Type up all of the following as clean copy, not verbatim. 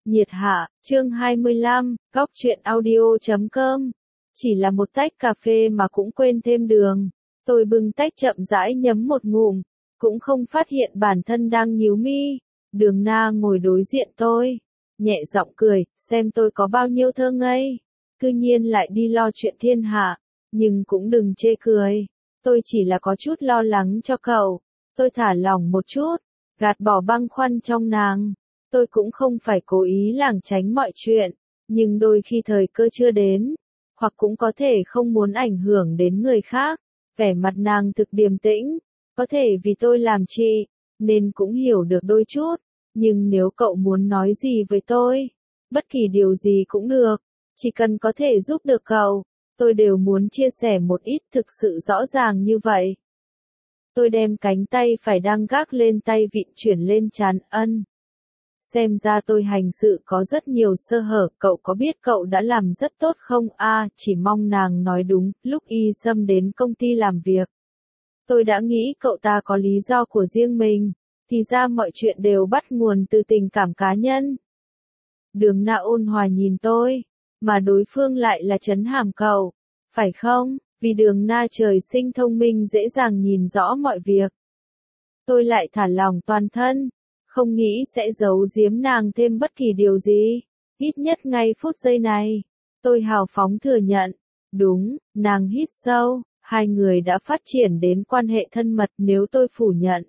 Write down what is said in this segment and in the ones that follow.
Nhiệt hạ, chương 25, góc truyện audio.com. Chỉ là một tách cà phê mà cũng quên thêm đường. Tôi bưng tách chậm rãi nhấm một ngụm, cũng không phát hiện bản thân đang nhíu mi. Đường Na ngồi đối diện tôi, nhẹ giọng cười, xem tôi có bao nhiêu thơ ngây. Cư nhiên lại đi lo chuyện thiên hạ, nhưng cũng đừng chê cười. Tôi chỉ là có chút lo lắng cho cậu. Tôi thả lỏng một chút, gạt bỏ băn khoăn trong nàng. Tôi cũng không phải cố ý lảng tránh mọi chuyện, nhưng đôi khi thời cơ chưa đến, hoặc cũng có thể không muốn ảnh hưởng đến người khác. Vẻ mặt nàng thực điềm tĩnh, có thể vì tôi làm chị, nên cũng hiểu được đôi chút, nhưng nếu cậu muốn nói gì với tôi, bất kỳ điều gì cũng được, chỉ cần có thể giúp được cậu, tôi đều muốn chia sẻ một ít thực sự rõ ràng như vậy. Tôi đem cánh tay phải đang gác lên tay vịn chuyển lên trán Ân. Xem ra tôi hành sự có rất nhiều sơ hở, cậu có biết cậu đã làm rất tốt không? Chỉ mong nàng nói đúng, lúc Y Sâm đến công ty làm việc. Tôi đã nghĩ cậu ta có lý do của riêng mình, thì ra mọi chuyện đều bắt nguồn từ tình cảm cá nhân. Đường Na ôn hòa nhìn tôi, mà đối phương lại là Trấn Hàm cậu, phải không? Vì Đường Na trời sinh thông minh dễ dàng nhìn rõ mọi việc. Tôi lại thả lỏng toàn thân. Không nghĩ sẽ giấu giếm nàng thêm bất kỳ điều gì, ít nhất ngay phút giây này. Tôi hào phóng thừa nhận, đúng, nàng hít sâu, hai người đã phát triển đến quan hệ thân mật. Nếu tôi phủ nhận,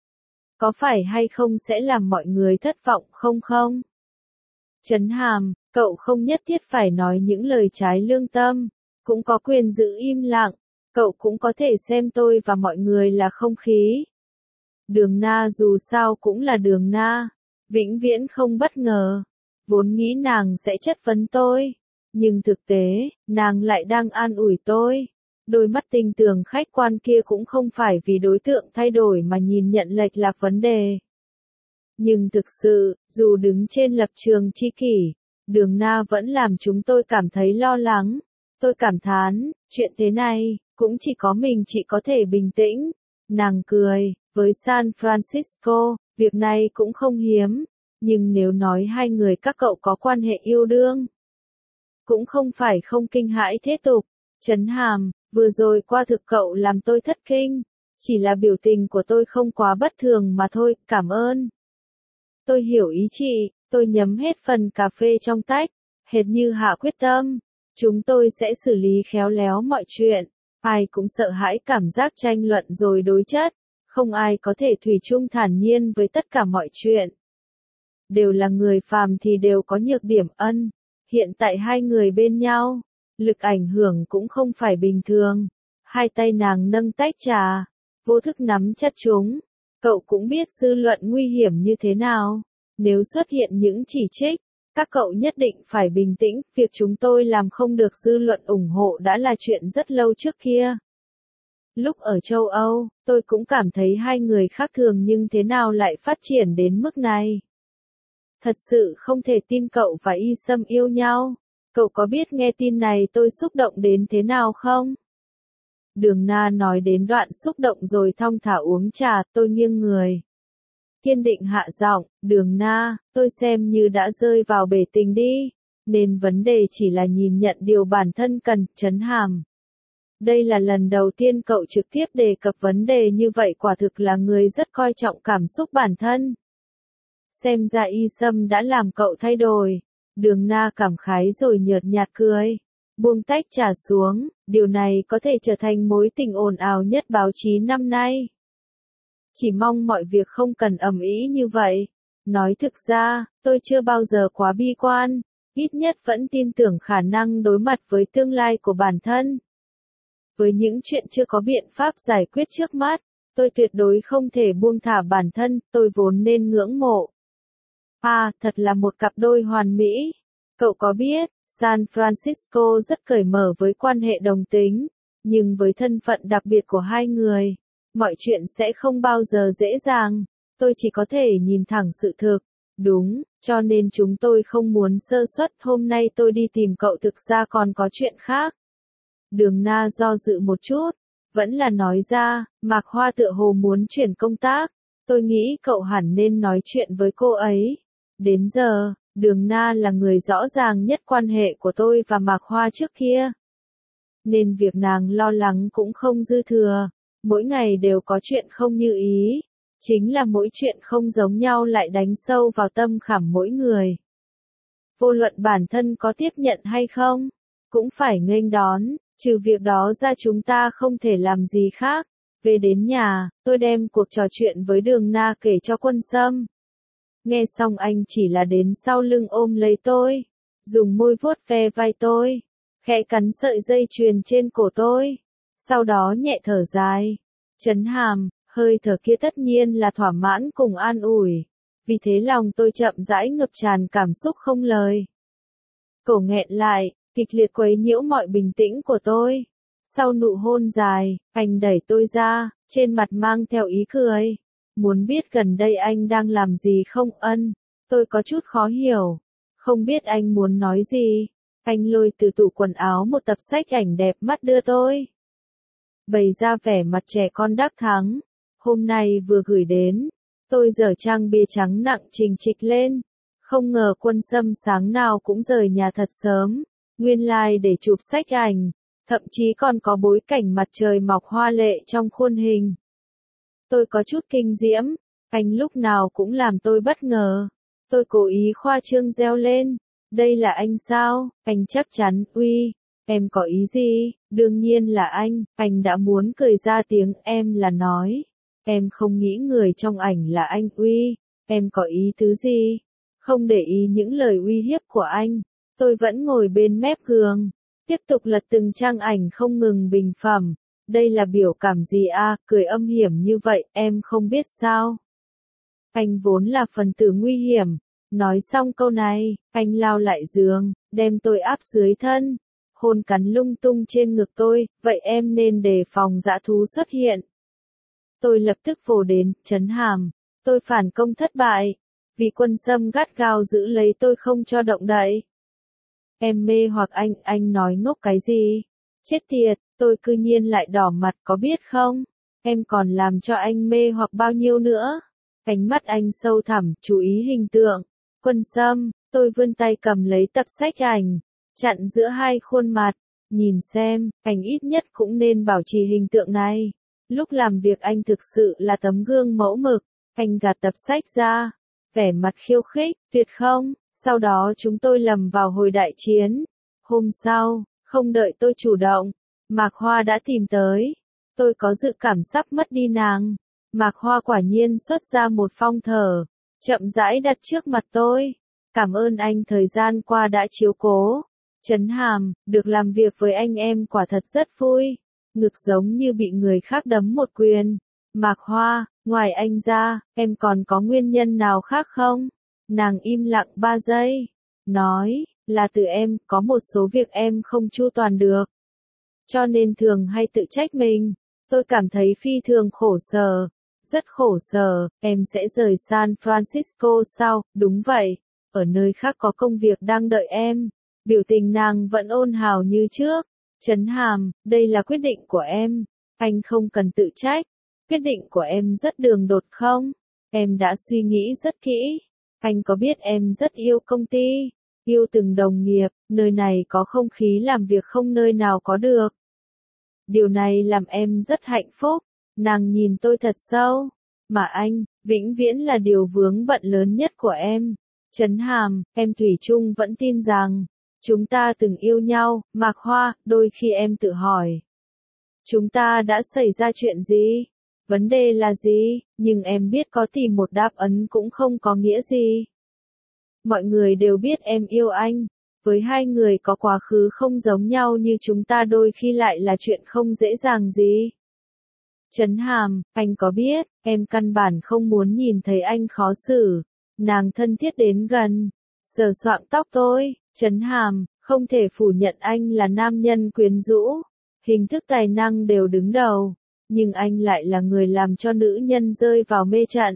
có phải hay không sẽ làm mọi người thất vọng không? Trấn Hàm, cậu không nhất thiết phải nói những lời trái lương tâm, cũng có quyền giữ im lặng, cậu cũng có thể xem tôi và mọi người là không khí. Đường Na dù sao cũng là Đường Na, vĩnh viễn không bất ngờ. Vốn nghĩ nàng sẽ chất vấn tôi, nhưng thực tế, nàng lại đang an ủi tôi. Đôi mắt tinh tường khách quan kia cũng không phải vì đối tượng thay đổi mà nhìn nhận lệch lạc vấn đề. Nhưng thực sự, dù đứng trên lập trường tri kỷ, Đường Na vẫn làm chúng tôi cảm thấy lo lắng. Tôi cảm thán, chuyện thế này, cũng chỉ có mình chị có thể bình tĩnh. Nàng cười. Với San Francisco, việc này cũng không hiếm, nhưng nếu nói hai người các cậu có quan hệ yêu đương, cũng không phải không kinh hãi thế tục. Trấn Hàm, vừa rồi qua thực cậu làm tôi thất kinh, chỉ là biểu tình của tôi không quá bất thường mà thôi, cảm ơn. Tôi hiểu ý chị, tôi nhấm hết phần cà phê trong tách, hệt như hạ quyết tâm, chúng tôi sẽ xử lý khéo léo mọi chuyện, ai cũng sợ hãi cảm giác tranh luận rồi đối chất. Không ai có thể thủy chung thản nhiên với tất cả mọi chuyện. Đều là người phàm thì đều có nhược điểm. Ân. Hiện tại hai người bên nhau, lực ảnh hưởng cũng không phải bình thường. Hai tay nàng nâng tách trà, vô thức nắm chặt chúng. Cậu cũng biết dư luận nguy hiểm như thế nào. Nếu xuất hiện những chỉ trích, các cậu nhất định phải bình tĩnh. Việc chúng tôi làm không được dư luận ủng hộ đã là chuyện rất lâu trước kia. Lúc ở châu Âu, tôi cũng cảm thấy hai người khác thường nhưng thế nào lại phát triển đến mức này. Thật sự không thể tin cậu và Y Sâm yêu nhau. Cậu có biết nghe tin này tôi xúc động đến thế nào không? Đường Na nói đến đoạn xúc động rồi thong thả uống trà, tôi nghiêng người. Kiên định hạ giọng, Đường Na, tôi xem như đã rơi vào bể tình đi, nên vấn đề chỉ là nhìn nhận điều bản thân cần. Trấn Hàm. Đây là lần đầu tiên cậu trực tiếp đề cập vấn đề như vậy, quả thực là người rất coi trọng cảm xúc bản thân. Xem ra Y Sâm đã làm cậu thay đổi. Đường Na cảm khái rồi nhợt nhạt cười. Buông tách trà xuống, điều này có thể trở thành mối tình ồn ào nhất báo chí năm nay. Chỉ mong mọi việc không cần ầm ĩ như vậy. Nói thực ra, tôi chưa bao giờ quá bi quan, ít nhất vẫn tin tưởng khả năng đối mặt với tương lai của bản thân. Với những chuyện chưa có biện pháp giải quyết trước mắt, tôi tuyệt đối không thể buông thả bản thân, tôi vốn nên ngưỡng mộ. Thật là một cặp đôi hoàn mỹ. Cậu có biết, San Francisco rất cởi mở với quan hệ đồng tính, nhưng với thân phận đặc biệt của hai người, mọi chuyện sẽ không bao giờ dễ dàng. Tôi chỉ có thể nhìn thẳng sự thực. Đúng, cho nên chúng tôi không muốn sơ suất. Hôm nay tôi đi tìm cậu thực ra còn có chuyện khác. Đường Na do dự một chút, vẫn là nói ra, Mạc Hoa tựa hồ muốn chuyển công tác, tôi nghĩ cậu hẳn nên nói chuyện với cô ấy. Đến giờ, Đường Na là người rõ ràng nhất quan hệ của tôi và Mạc Hoa trước kia. Nên việc nàng lo lắng cũng không dư thừa. Mỗi ngày đều có chuyện không như ý. Chính là mỗi chuyện không giống nhau lại đánh sâu vào tâm khảm mỗi người. Vô luận bản thân có tiếp nhận hay không, cũng phải nghênh đón, trừ việc đó ra chúng ta không thể làm gì khác. Về đến nhà, tôi đem cuộc trò chuyện với Đường Na kể cho Quân Sâm. Nghe xong anh chỉ là đến sau lưng ôm lấy tôi, dùng môi vuốt ve vai tôi, khẽ cắn sợi dây chuyền trên cổ tôi, sau đó nhẹ thở dài. Trấn Hàm, hơi thở kia tất nhiên là thỏa mãn cùng an ủi, vì thế lòng tôi chậm rãi ngập tràn cảm xúc không lời. Cổ nghẹn lại, kịch liệt quấy nhiễu mọi bình tĩnh của tôi. Sau nụ hôn dài, anh đẩy tôi ra, trên mặt mang theo ý cười. Muốn biết gần đây anh đang làm gì không ân? Tôi có chút khó hiểu. Không biết anh muốn nói gì. Anh lôi từ tủ quần áo một tập sách ảnh đẹp mắt đưa tôi. Bày ra vẻ mặt trẻ con đắc thắng. Hôm nay vừa gửi đến. Tôi dở trang bìa trắng nặng trình trịch lên. Không ngờ Quân Sâm sáng nào cũng rời nhà thật sớm. Nguyên lai để chụp sách ảnh. Thậm chí còn có bối cảnh mặt trời mọc hoa lệ trong khuôn hình. Tôi có chút kinh diễm, anh lúc nào cũng làm tôi bất ngờ. Tôi cố ý khoa trương reo lên, đây là anh sao? Anh chắc chắn, uy, em có ý gì? Đương nhiên là anh đã muốn cười ra tiếng em là nói. Em không nghĩ người trong ảnh là anh uy, em có ý tứ gì? Không để ý những lời uy hiếp của anh, tôi vẫn ngồi bên mép giường, tiếp tục lật từng trang ảnh không ngừng bình phẩm. Đây là biểu cảm gì a? Cười âm hiểm như vậy, em không biết sao? Anh vốn là phần tử nguy hiểm. Nói xong câu này, anh lao lại giường, đem tôi áp dưới thân, hôn cắn lung tung trên ngực tôi, vậy em nên đề phòng dã thú xuất hiện. Tôi lập tức vồ đến, Trấn Hàm, tôi phản công thất bại, vì Quân Sâm gắt gao giữ lấy tôi không cho động đậy. Em mê hoặc anh nói ngốc cái gì? Chết tiệt, tôi cư nhiên lại đỏ mặt có biết không? Em còn làm cho anh mê hoặc bao nhiêu nữa? Ánh mắt anh sâu thẳm, chú ý hình tượng. Quân Sâm, tôi vươn tay cầm lấy tập sách ảnh, chặn giữa hai khuôn mặt. Nhìn xem, anh ít nhất cũng nên bảo trì hình tượng này. Lúc làm việc anh thực sự là tấm gương mẫu mực. Anh gạt tập sách ra, vẻ mặt khiêu khích, tuyệt không? Sau đó chúng tôi lầm vào hồi đại chiến. Hôm sau, không đợi tôi chủ động, Mạc Hoa đã tìm tới. Tôi có dự cảm sắp mất đi nàng. Mạc Hoa quả nhiên xuất ra một phong thờ, chậm rãi đặt trước mặt tôi. Cảm ơn anh thời gian qua đã chiếu cố. Trấn Hàm, được làm việc với anh em quả thật rất vui. Ngực giống như bị người khác đấm một quyền. Mạc Hoa, ngoài anh ra, em còn có nguyên nhân nào khác không? Nàng im lặng 3 giây. Nói, là từ em, có một số việc em không chu toàn được. Cho nên thường hay tự trách mình. Tôi cảm thấy phi thường khổ sở. Rất khổ sở, em sẽ rời San Francisco sao? Đúng vậy. Ở nơi khác có công việc đang đợi em. Biểu tình nàng vẫn ôn hào như trước. Trấn Hàm, đây là quyết định của em. Anh không cần tự trách. Quyết định của em rất đường đột không? Em đã suy nghĩ rất kỹ. Anh có biết em rất yêu công ty, yêu từng đồng nghiệp, nơi này có không khí làm việc không nơi nào có được. Điều này làm em rất hạnh phúc. Nàng nhìn tôi thật sâu. Mà anh, vĩnh viễn là điều vướng bận lớn nhất của em. Trấn Hàm, em thủy chung vẫn tin rằng, chúng ta từng yêu nhau. Mạc Hoa, đôi khi em tự hỏi, chúng ta đã xảy ra chuyện gì? Vấn đề là gì? Nhưng em biết có tìm một đáp án cũng không có nghĩa gì. Mọi người đều biết em yêu anh. Với hai người có quá khứ không giống nhau như chúng ta đôi khi lại là chuyện không dễ dàng gì. Trấn Hàm, anh có biết, em căn bản không muốn nhìn thấy anh khó xử. Nàng thân thiết đến gần, sờ soạng tóc tôi. Trấn Hàm, không thể phủ nhận anh là nam nhân quyến rũ. Hình thức tài năng đều đứng đầu. Nhưng anh lại là người làm cho nữ nhân rơi vào mê trận.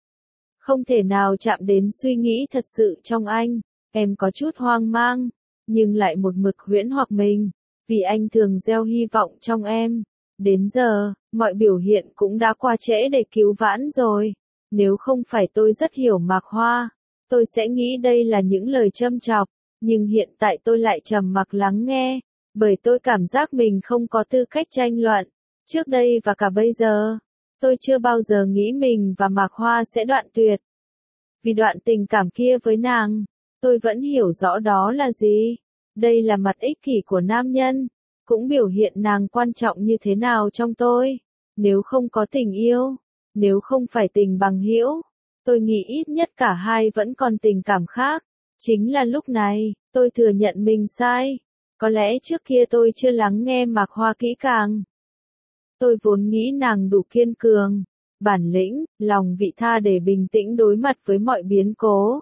Không thể nào chạm đến suy nghĩ thật sự trong anh. Em có chút hoang mang, nhưng lại một mực huyễn hoặc mình, vì anh thường gieo hy vọng trong em. Đến giờ, mọi biểu hiện cũng đã qua trễ để cứu vãn rồi. Nếu không phải tôi rất hiểu Mạc Hoa, tôi sẽ nghĩ đây là những lời châm chọc, nhưng hiện tại tôi lại trầm mặc lắng nghe, bởi tôi cảm giác mình không có tư cách tranh luận. Trước đây và cả bây giờ, tôi chưa bao giờ nghĩ mình và Mạc Hoa sẽ đoạn tuyệt. Vì đoạn tình cảm kia với nàng, tôi vẫn hiểu rõ đó là gì. Đây là mặt ích kỷ của nam nhân, cũng biểu hiện nàng quan trọng như thế nào trong tôi. Nếu không có tình yêu, nếu không phải tình bằng hữu, tôi nghĩ ít nhất cả hai vẫn còn tình cảm khác. Chính là lúc này, tôi thừa nhận mình sai. Có lẽ trước kia tôi chưa lắng nghe Mạc Hoa kỹ càng. Tôi vốn nghĩ nàng đủ kiên cường, bản lĩnh, lòng vị tha để bình tĩnh đối mặt với mọi biến cố.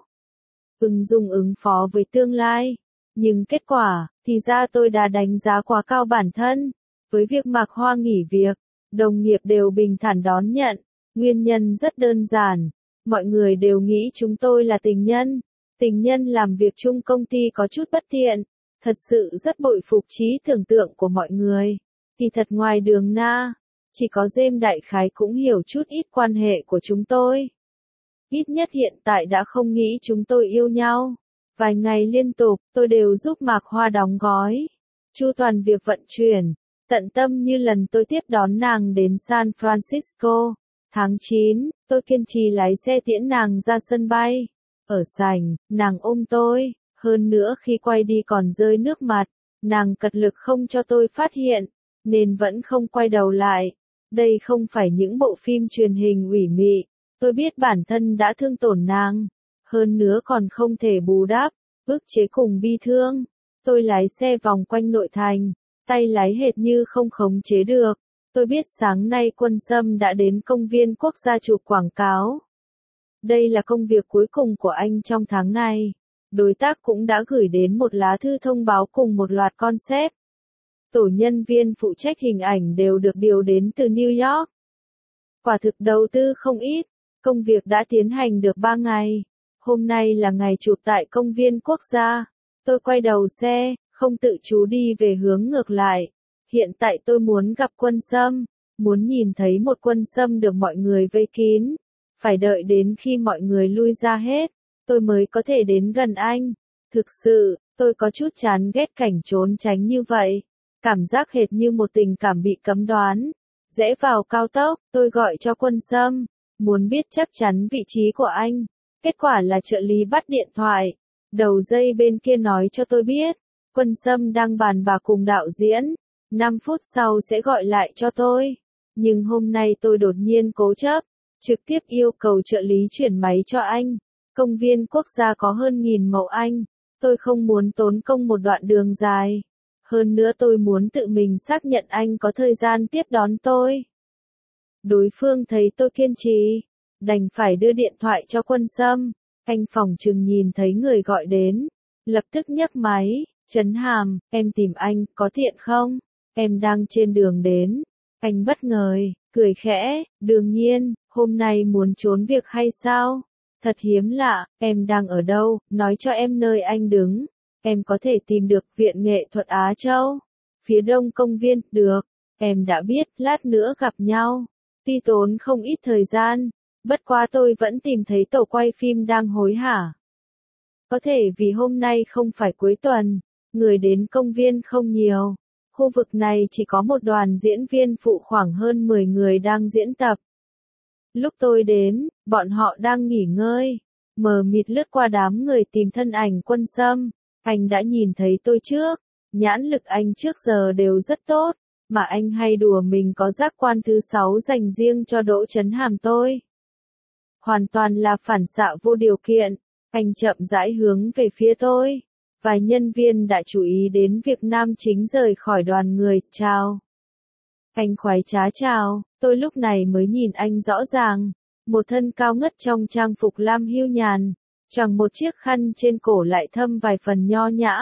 Dung ứng phó với tương lai. Nhưng kết quả, thì ra tôi đã đánh giá quá cao bản thân. Với việc Mạc Hoa nghỉ việc, đồng nghiệp đều bình thản đón nhận. Nguyên nhân rất đơn giản. Mọi người đều nghĩ chúng tôi là tình nhân. Tình nhân làm việc chung công ty có chút bất thiện. Thật sự rất bội phục trí tưởng tượng của mọi người. Thì thật ngoài đường na, chỉ có Dêm đại khái cũng hiểu chút ít quan hệ của chúng tôi. Ít nhất hiện tại đã không nghĩ chúng tôi yêu nhau. Vài ngày liên tục, tôi đều giúp Mạc Hoa đóng gói, chu toàn việc vận chuyển, tận tâm như lần tôi tiếp đón nàng đến San Francisco. Tháng 9, tôi kiên trì lái xe tiễn nàng ra sân bay. Ở sảnh, nàng ôm tôi, hơn nữa khi quay đi còn rơi nước mặt. Nàng cật lực không cho tôi phát hiện, nên vẫn không quay đầu lại. Đây không phải những bộ phim truyền hình ủy mị. Tôi biết bản thân đã thương tổn nàng, hơn nữa còn không thể bù đắp, ức chế cùng bi thương. Tôi lái xe vòng quanh nội thành, tay lái hệt như không khống chế được. Tôi biết sáng nay Quân Sâm đã đến công viên quốc gia chụp quảng cáo. Đây là công việc cuối cùng của anh trong tháng này. Đối tác cũng đã gửi đến một lá thư thông báo cùng một loạt concept. Tổ nhân viên phụ trách hình ảnh đều được điều đến từ New York. Quả thực đầu tư không ít. Công việc đã tiến hành được 3 ngày. Hôm nay là ngày chụp tại công viên quốc gia. Tôi quay đầu xe, không tự chú đi về hướng ngược lại. Hiện tại tôi muốn gặp Quân Sâm, muốn nhìn thấy một Quân Sâm được mọi người vây kín. Phải đợi đến khi mọi người lui ra hết, tôi mới có thể đến gần anh. Thực sự, tôi có chút chán ghét cảnh trốn tránh như vậy. Cảm giác hệt như một tình cảm bị cấm đoán. Rẽ vào cao tốc, tôi gọi cho Quân Sâm, muốn biết chắc chắn vị trí của anh. Kết quả là trợ lý bắt điện thoại. Đầu dây bên kia nói cho tôi biết, Quân Sâm đang bàn bạc cùng đạo diễn. 5 phút sau sẽ gọi lại cho tôi. Nhưng hôm nay tôi đột nhiên cố chấp, trực tiếp yêu cầu trợ lý chuyển máy cho anh. Công viên quốc gia có hơn 1000 mẫu Anh. Tôi không muốn tốn công một đoạn đường dài. Hơn nữa tôi muốn tự mình xác nhận anh có thời gian tiếp đón tôi. Đối phương thấy tôi kiên trì, đành phải đưa điện thoại cho Quân Sâm. Anh phỏng chừng nhìn thấy người gọi đến, lập tức nhấc máy, Trấn Hàm, em tìm anh, có tiện không? Em đang trên đường đến. Anh bất ngờ, cười khẽ, đương nhiên, hôm nay muốn trốn việc hay sao? Thật hiếm lạ, em đang ở đâu, nói cho em nơi anh đứng. Em có thể tìm được Viện Nghệ thuật Á Châu. Phía đông công viên, được. Em đã biết, lát nữa gặp nhau. Tuy tốn không ít thời gian, bất quá tôi vẫn tìm thấy tổ quay phim đang hối hả. Có thể vì hôm nay không phải cuối tuần, người đến công viên không nhiều. Khu vực này chỉ có một đoàn diễn viên phụ khoảng hơn 10 người đang diễn tập. Lúc tôi đến, bọn họ đang nghỉ ngơi. Mờ mịt lướt qua đám người tìm thân ảnh Quân Sâm. Anh đã nhìn thấy tôi trước. Nhãn lực anh trước giờ đều rất tốt. Mà anh hay đùa mình có giác quan thứ 6 dành riêng cho Đỗ Trấn Hàm tôi. Hoàn toàn là phản xạ vô điều kiện. Anh chậm rãi hướng về phía tôi. Vài nhân viên đã chú ý đến việc nam chính rời khỏi đoàn người, chào. Anh khoái trá chào, tôi lúc này mới nhìn anh rõ ràng. Một thân cao ngất trong trang phục lam hưu nhàn, choàng một chiếc khăn trên cổ lại thâm vài phần nho nhã.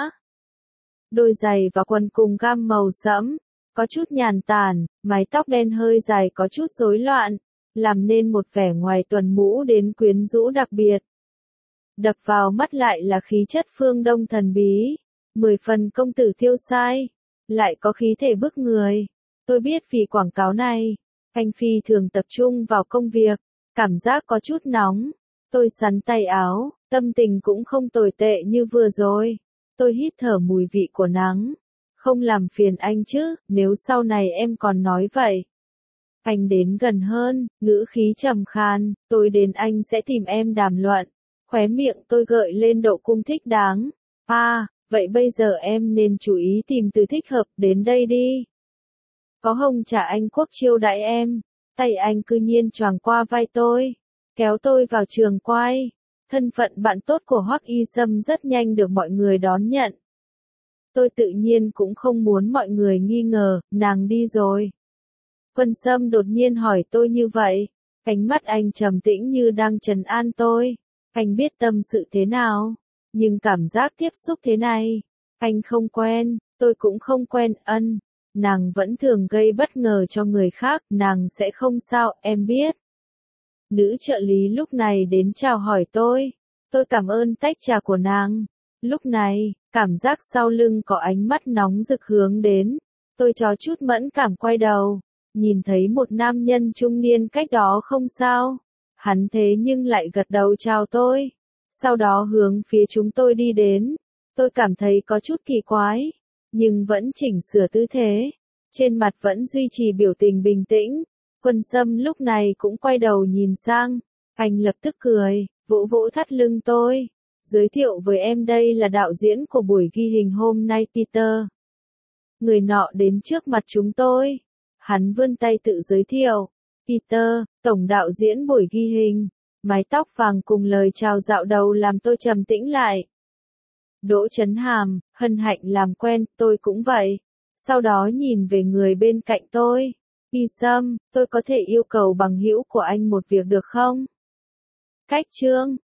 Đôi giày và quần cùng gam màu sẫm, có chút nhàn tản, mái tóc đen hơi dài có chút rối loạn, làm nên một vẻ ngoài tuần mũ đến quyến rũ đặc biệt. Đập vào mắt lại là khí chất phương Đông thần bí, 10 phần công tử tiêu sai, lại có khí thể bức người. Tôi biết vì quảng cáo này, anh phi thường tập trung vào công việc, cảm giác có chút nóng, Tôi xắn tay áo, tâm tình cũng không tồi tệ như vừa rồi. Tôi hít thở mùi vị của nắng. Không làm phiền anh chứ, nếu sau này em còn nói vậy. Anh đến gần hơn, ngữ khí trầm khan, tôi đến anh sẽ tìm em đàm luận. Khóe miệng tôi gợi lên độ cung thích đáng. Vậy bây giờ em nên chú ý tìm từ thích hợp, đến đây đi. Có hông trả anh quốc chiêu đãi em. Tay anh cư nhiên choàng qua vai tôi, kéo tôi vào trường quay. Thân phận bạn tốt của Hoắc Y Sâm rất nhanh được mọi người đón nhận. Tôi tự nhiên cũng không muốn mọi người nghi ngờ, nàng đi rồi. Quân Sâm đột nhiên hỏi tôi như vậy. Ánh mắt anh trầm tĩnh như đang trấn an tôi. Anh biết tâm sự thế nào, nhưng cảm giác tiếp xúc thế này, anh không quen, tôi cũng không quen. Nàng vẫn thường gây bất ngờ cho người khác, nàng sẽ không sao, em biết. Nữ trợ lý lúc này đến chào hỏi tôi cảm ơn tách trà của nàng. Lúc này, cảm giác sau lưng có ánh mắt nóng rực hướng đến, tôi có chút mẫn cảm quay đầu, nhìn thấy một nam nhân trung niên cách đó không sao. Hắn thế nhưng lại gật đầu chào tôi, sau đó hướng phía chúng tôi đi đến. Tôi cảm thấy có chút kỳ quái, nhưng vẫn chỉnh sửa tư thế, trên mặt vẫn duy trì biểu tình bình tĩnh. Quân Sâm lúc này cũng quay đầu nhìn sang, anh lập tức cười, vỗ vỗ thắt lưng tôi, giới thiệu với em đây là đạo diễn của buổi ghi hình hôm nay Peter. Người nọ đến trước mặt chúng tôi, hắn vươn tay tự giới thiệu, Peter, tổng đạo diễn buổi ghi hình. Mái tóc vàng cùng lời chào dạo đầu làm tôi trầm tĩnh lại. Đỗ Chấn Hàm, hân hạnh làm quen, tôi cũng vậy. Sau đó nhìn về người bên cạnh tôi. Y Sâm, tôi có thể yêu cầu bằng hữu của anh một việc được không? Cách chương